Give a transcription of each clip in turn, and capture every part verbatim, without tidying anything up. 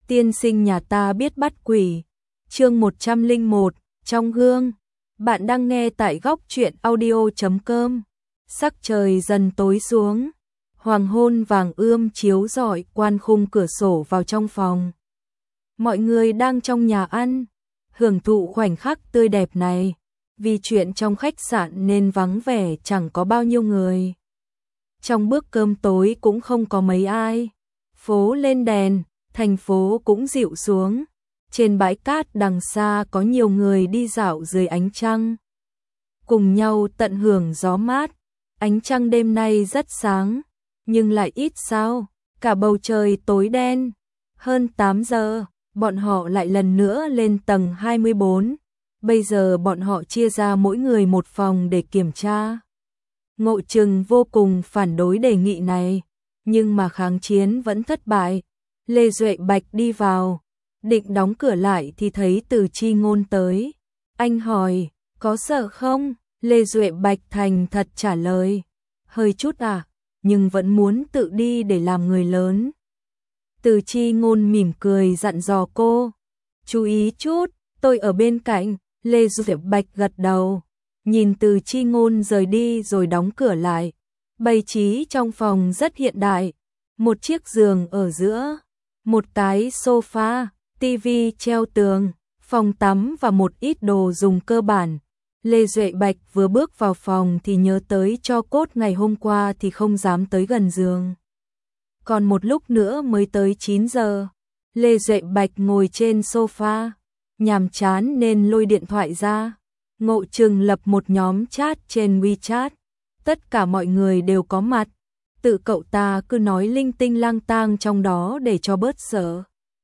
Tiên sinh nhà ta biết bắt quỷ. Chương một trăm lẻ một, trong gương. Bạn đang nghe tại góc truyện audio chấm com. Sắc trời dần tối xuống, hoàng hôn vàng ươm chiếu rọi quan khung cửa sổ vào trong phòng. Mọi người đang trong nhà ăn, hưởng thụ khoảnh khắc tươi đẹp này. Vì chuyện trong khách sạn nên vắng vẻ, chẳng có bao nhiêu người. Trong bữa cơm tối cũng không có mấy ai. Phố lên đèn, thành phố cũng dịu xuống. Trên bãi cát đằng xa có nhiều người đi dạo dưới ánh trăng, cùng nhau tận hưởng gió mát. Ánh trăng đêm nay rất sáng, nhưng lại ít sao, cả bầu trời tối đen. Hơn tám giờ, bọn họ lại lần nữa lên tầng hai mươi bốn. Bây giờ bọn họ chia ra mỗi người một phòng để kiểm tra. Ngộ Trừng vô cùng phản đối đề nghị này, nhưng mà kháng chiến vẫn thất bại. Lê Duệ Bạch đi vào, định đóng cửa lại thì thấy Từ Chi Ngôn tới. Anh hỏi, có sợ không? Lê Duệ Bạch thành thật trả lời, hơi chút à, nhưng vẫn muốn tự đi để làm người lớn. Từ Chi Ngôn mỉm cười dặn dò cô, chú ý chút, tôi ở bên cạnh. Lê Duệ Bạch gật đầu, nhìn Từ Chi Ngôn rời đi rồi đóng cửa lại. Bày trí trong phòng rất hiện đại, một chiếc giường ở giữa, một cái sofa, tivi treo tường, phòng tắm và một ít đồ dùng cơ bản. Lê Duệ Bạch vừa bước vào phòng thì nhớ tới tro cốt ngày hôm qua thì không dám tới gần giường. Còn một lúc nữa mới tới chín giờ. Lê Duệ Bạch ngồi trên sofa, nhàm chán nên lôi điện thoại ra. Ngộ Trừng lập một nhóm chat trên WeChat. Tất cả mọi người đều có mặt. Tự cậu ta cứ nói linh tinh lang tang trong đó để cho bớt sợ.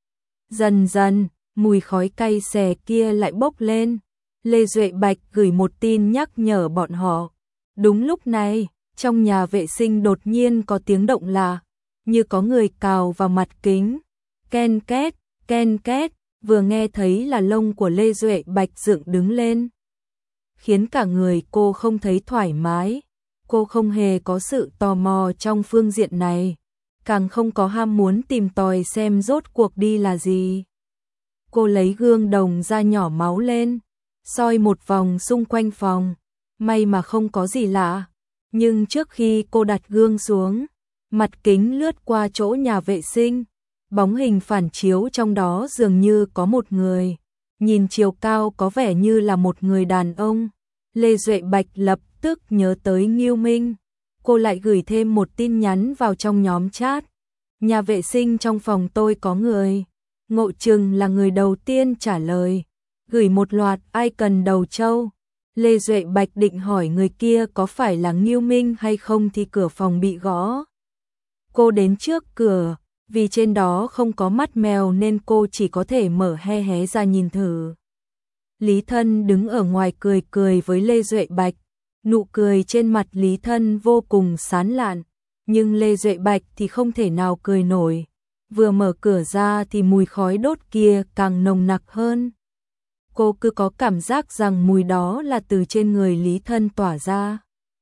Dần dần, mùi khói cay xè kia lại bốc lên. Lê Duệ Bạch gửi một tin nhắc nhở bọn họ. Đúng lúc này, trong nhà vệ sinh đột nhiên có tiếng động lạ, như có người cào vào mặt kính. Ken két, ken két, vừa nghe thấy là lông của Lê Duệ Bạch dựng đứng lên, khiến cả người cô không thấy thoải mái. Cô không hề có sự tò mò trong phương diện này, càng không có ham muốn tìm tòi xem rốt cuộc đi là gì. Cô lấy gương đồng ra nhỏ máu lên, soi một vòng xung quanh phòng, may mà không có gì lạ. Nhưng trước khi cô đặt gương xuống, mặt kính lướt qua chỗ nhà vệ sinh, bóng hình phản chiếu trong đó dường như có một người, nhìn chiều cao có vẻ như là một người đàn ông. Lê Duệ Bạch lập tức nhớ tới Ngưu Minh. Cô lại gửi thêm một tin nhắn vào trong nhóm chat. Nhà vệ sinh trong phòng tôi có người. Ngộ Trừng là người đầu tiên trả lời, gửi một loạt icon đầu trâu. Lê Duệ Bạch định hỏi người kia có phải là Ngưu Minh hay không thì cửa phòng bị gõ. Cô đến trước cửa, vì trên đó không có mắt mèo nên cô chỉ có thể mở hé hé ra nhìn thử. Lý Thân đứng ở ngoài cười cười với Lê Duệ Bạch. Nụ cười trên mặt Lý Thân vô cùng sán lạn, nhưng Lê Duệ Bạch thì không thể nào cười nổi. Vừa mở cửa ra thì mùi khói đốt kia càng nồng nặc hơn. Cô cứ có cảm giác rằng mùi đó là từ trên người Lý Thân tỏa ra.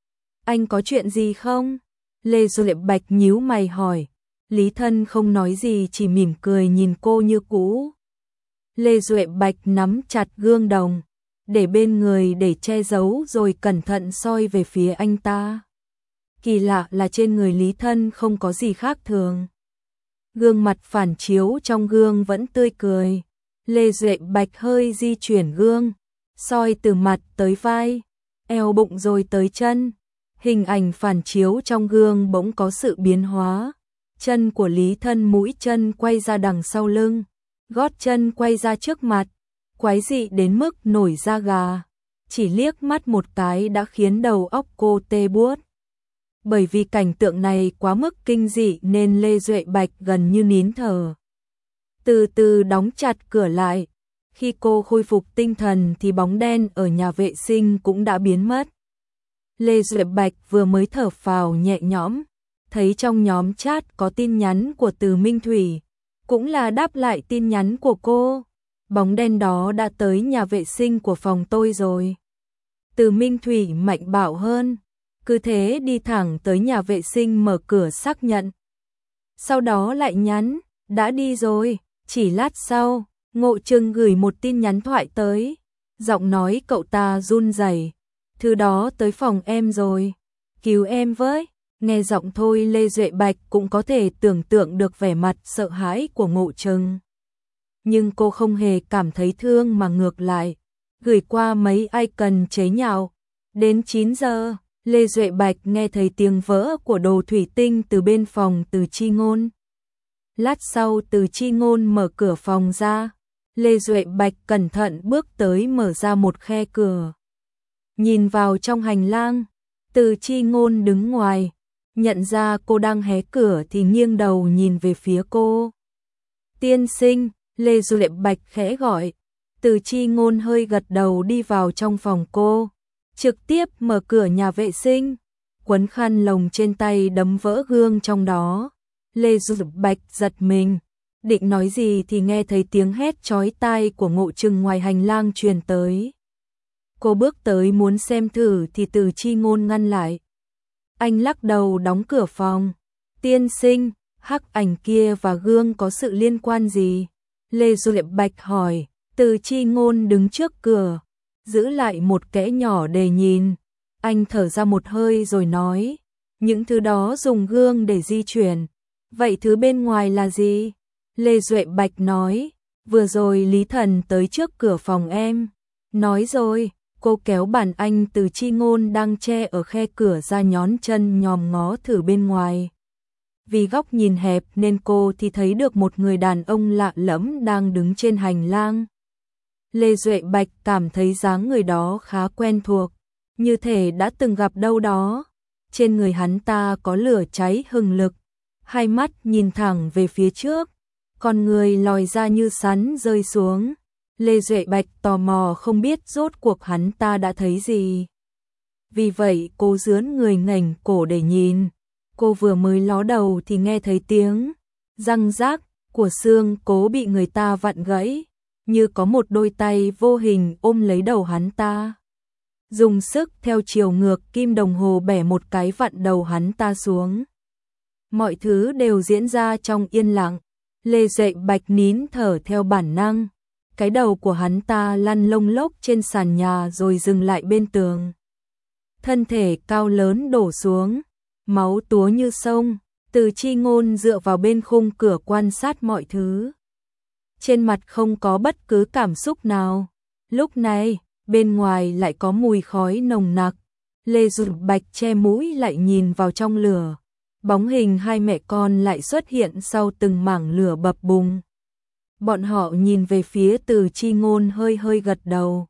Anh có chuyện gì không? Lê Duệ Bạch nhíu mày hỏi. Lý Thân không nói gì, chỉ mỉm cười nhìn cô như cũ. Lê Duệ Bạch nắm chặt gương đồng, để bên người để che giấu rồi cẩn thận soi về phía anh ta. Kỳ lạ là trên người Lý Thân không có gì khác thường. Gương mặt phản chiếu trong gương vẫn tươi cười. Lê Duệ Bạch hơi di chuyển gương, soi từ mặt tới vai, eo bụng rồi tới chân. Hình ảnh phản chiếu trong gương bỗng có sự biến hóa. Chân của Lý Thân mũi chân quay ra đằng sau lưng, gót chân quay ra trước mặt, quái dị đến mức nổi da gà. Chỉ liếc mắt một cái đã khiến đầu óc cô tê buốt. Bởi vì cảnh tượng này quá mức kinh dị nên Lê Duệ Bạch gần như nín thở. Từ từ đóng chặt cửa lại. Khi cô khôi phục tinh thần thì bóng đen ở nhà vệ sinh cũng đã biến mất. Lê Duệ Bạch vừa mới thở phào nhẹ nhõm, thấy trong nhóm chat có tin nhắn của Từ Minh Thủy, cũng là đáp lại tin nhắn của cô. Bóng đen đó đã tới nhà vệ sinh của phòng tôi rồi. Từ Minh Thủy mạnh bạo hơn, cứ thế đi thẳng tới nhà vệ sinh mở cửa xác nhận. Sau đó lại nhắn, đã đi rồi, Chỉ lát sau, Ngộ Trừng gửi một tin nhắn thoại tới, giọng nói cậu ta run rẩy, thứ đó tới phòng em rồi, cứu em với. Nghe giọng thôi Lê Duệ Bạch cũng có thể tưởng tượng được vẻ mặt sợ hãi của Ngộ Trừng. Nhưng cô không hề cảm thấy thương mà ngược lại, gửi qua mấy icon chế nhạo. Đến chín giờ, Lê Duệ Bạch nghe thấy tiếng vỡ của đồ thủy tinh từ bên phòng Từ Chi Ngôn. Lát sau Từ Chi Ngôn mở cửa phòng ra, Lê Duệ Bạch cẩn thận bước tới mở ra một khe cửa. Nhìn vào trong hành lang, Từ Chi Ngôn đứng ngoài, nhận ra cô đang hé cửa thì nghiêng đầu nhìn về phía cô. Tiên sinh, Lê Duệ Bạch khẽ gọi. Từ Chi Ngôn hơi gật đầu đi vào trong phòng cô, trực tiếp mở cửa nhà vệ sinh, quấn khăn lồng trên tay đấm vỡ gương trong đó. Lê Duệ Bạch giật mình, định nói gì thì nghe thấy tiếng hét chói tai của Ngộ Trừng ngoài hành lang truyền tới. Cô bước tới muốn xem thử thì Từ Chi Ngôn ngăn lại. Anh lắc đầu đóng cửa phòng. Tiên sinh, hắc ảnh kia và gương có sự liên quan gì? Lê Duệ Bạch hỏi. Từ Chi Ngôn đứng trước cửa, giữ lại một kẽ nhỏ để nhìn. Anh thở ra một hơi rồi nói, những thứ đó dùng gương để di chuyển. Vậy thứ bên ngoài là gì? Lê Duệ Bạch nói, vừa rồi Lý Thần tới trước cửa phòng em. Nói rồi, cô kéo bàn anh Từ Chi Ngôn đang che ở khe cửa ra, nhón chân nhòm ngó thử bên ngoài. Vì góc nhìn hẹp nên cô thì thấy được một người đàn ông lạ lẫm đang đứng trên hành lang. Lê Duệ Bạch cảm thấy dáng người đó khá quen thuộc, như thể đã từng gặp đâu đó. Trên người hắn ta có lửa cháy hừng lực, hai mắt nhìn thẳng về phía trước, con người lòi ra như sắn rơi xuống. Lê Duệ Bạch tò mò không biết rốt cuộc hắn ta đã thấy gì. Vì vậy cô dướn người nghềnh cổ để nhìn. Cô vừa mới ló đầu thì nghe thấy tiếng răng rác của xương cố bị người ta vặn gãy, như có một đôi tay vô hình ôm lấy đầu hắn ta. Dùng sức theo chiều ngược kim đồng hồ bẻ một cái vặn đầu hắn ta xuống. Mọi thứ đều diễn ra trong yên lặng. Lê Duệ Bạch nín thở theo bản năng. Cái đầu của hắn ta lăn lông lốc trên sàn nhà rồi dừng lại bên tường. Thân thể cao lớn đổ xuống, máu túa như sông. Từ Chi Ngôn dựa vào bên khung cửa quan sát mọi thứ. Trên mặt không có bất cứ cảm xúc nào. Lúc này, bên ngoài lại có mùi khói nồng nặc. Lê Duệ Bạch che mũi lại nhìn vào trong lửa. Bóng hình hai mẹ con lại xuất hiện sau từng mảng lửa bập bùng. Bọn họ nhìn về phía Từ Chi Ngôn hơi hơi gật đầu.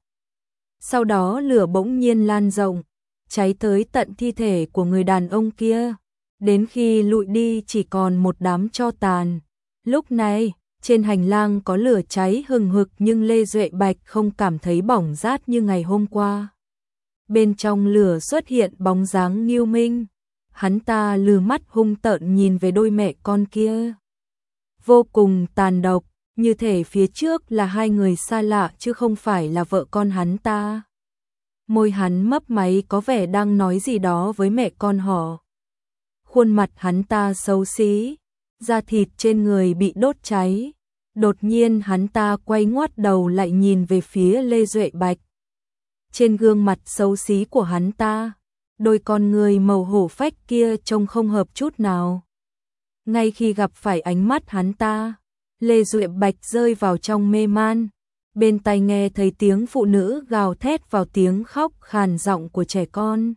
Sau đó lửa bỗng nhiên lan rộng, cháy tới tận thi thể của người đàn ông kia. Đến khi lụi đi chỉ còn một đám tro tàn. Lúc này, trên hành lang có lửa cháy hừng hực nhưng Lê Duệ Bạch không cảm thấy bỏng rát như ngày hôm qua. Bên trong lửa xuất hiện bóng dáng Ngưu Minh. Hắn ta lừ mắt hung tợn nhìn về đôi mẹ con kia. Vô cùng tàn độc, như thể phía trước là hai người xa lạ chứ không phải là vợ con hắn ta. Môi hắn mấp máy có vẻ đang nói gì đó với mẹ con họ. Khuôn mặt hắn ta xấu xí, da thịt trên người bị đốt cháy. Đột nhiên hắn ta quay ngoắt đầu lại nhìn về phía Lê Duệ Bạch. Trên gương mặt xấu xí của hắn ta, đôi con người màu hổ phách kia trông không hợp chút nào. Ngay khi gặp phải ánh mắt hắn ta, Lê Duệ Bạch rơi vào trong mê man. Bên tai nghe thấy tiếng phụ nữ gào thét vào tiếng khóc khàn giọng của trẻ con.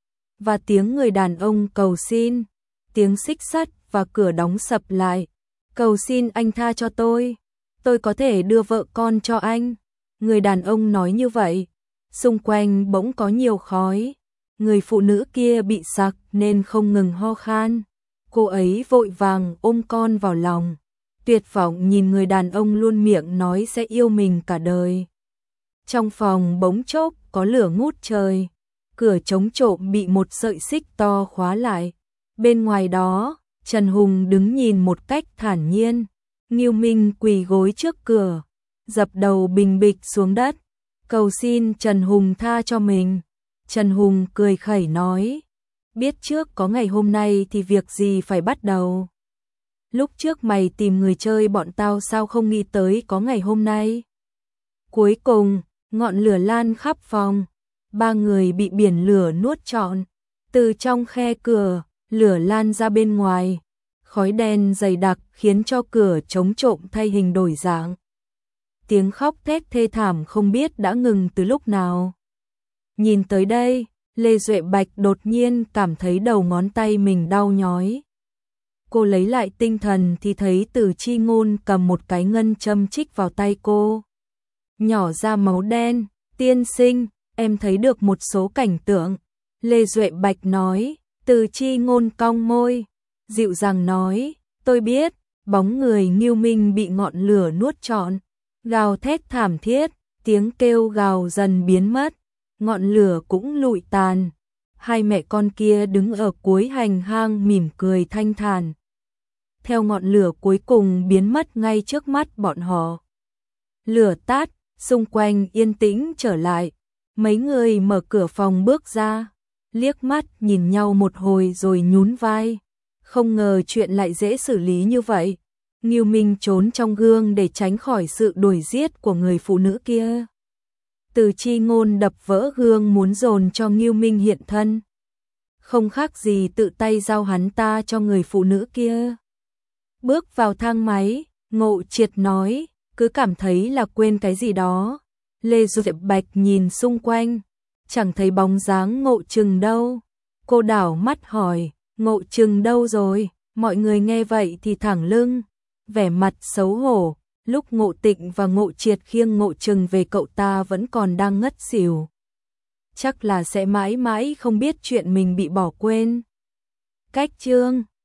Và tiếng người đàn ông cầu xin, tiếng xích sắt và cửa đóng sập lại. Cầu xin anh tha cho tôi, tôi có thể đưa vợ con cho anh. Người đàn ông nói như vậy, xung quanh bỗng có nhiều khói. Người phụ nữ kia bị sặc nên không ngừng ho khan. Cô ấy vội vàng ôm con vào lòng, tuyệt vọng nhìn người đàn ông luôn miệng nói sẽ yêu mình cả đời. Trong phòng bỗng chốc có lửa ngút trời, cửa chống trộm bị một sợi xích to khóa lại. Bên ngoài đó, Trần Hùng đứng nhìn một cách thản nhiên. Ngưu Minh quỳ gối trước cửa, dập đầu bình bịch xuống đất, cầu xin Trần Hùng tha cho mình. Trần Hùng cười khẩy nói, biết trước có ngày hôm nay thì việc gì phải bắt đầu. lúc trước mày tìm người chơi bọn tao sao không nghĩ tới có ngày hôm nay. Cuối cùng, ngọn lửa lan khắp phòng, ba người bị biển lửa nuốt trọn. Từ trong khe cửa, lửa lan ra bên ngoài, khói đen dày đặc khiến cho cửa chống trộm thay hình đổi dạng. Tiếng khóc thét thê thảm không biết đã ngừng từ lúc nào. Nhìn tới đây, Lê Duệ Bạch đột nhiên cảm thấy đầu ngón tay mình đau nhói. Cô lấy lại tinh thần thì thấy Từ Chi Ngôn cầm một cái ngân châm chích vào tay cô. Nhỏ ra máu đen, tiên sinh, em thấy được một số cảnh tượng. Lê Duệ Bạch nói, Từ Chi Ngôn cong môi, dịu dàng nói, tôi biết, bóng người Ngưu Minh bị ngọn lửa nuốt trọn, gào thét thảm thiết, tiếng kêu gào dần biến mất, ngọn lửa cũng lụi tàn. Hai mẹ con kia đứng ở cuối hành hang mỉm cười thanh thản. Theo ngọn lửa cuối cùng biến mất ngay trước mắt bọn họ. Lửa tắt, xung quanh yên tĩnh trở lại. Mấy người mở cửa phòng bước ra, liếc mắt nhìn nhau một hồi rồi nhún vai. Không ngờ chuyện lại dễ xử lý như vậy. Ngưu Minh trốn trong gương để tránh khỏi sự đuổi giết của người phụ nữ kia. Từ Chi Ngôn đập vỡ gương muốn dồn cho Ngưu Minh hiện thân. Không khác gì tự tay giao hắn ta cho người phụ nữ kia. Bước vào thang máy, Ngộ Triệt nói, cứ cảm thấy là quên cái gì đó. Lê Duệ Bạch nhìn xung quanh, chẳng thấy bóng dáng Ngộ Trừng đâu. Cô đảo mắt hỏi, Ngộ Trừng đâu rồi? Mọi người nghe vậy thì thẳng lưng, vẻ mặt xấu hổ. Lúc Ngộ Tịnh và Ngộ Triệt khiêng Ngộ Trừng về cậu ta vẫn còn đang ngất xỉu. Chắc là sẽ mãi mãi không biết chuyện mình bị bỏ quên. Cách chương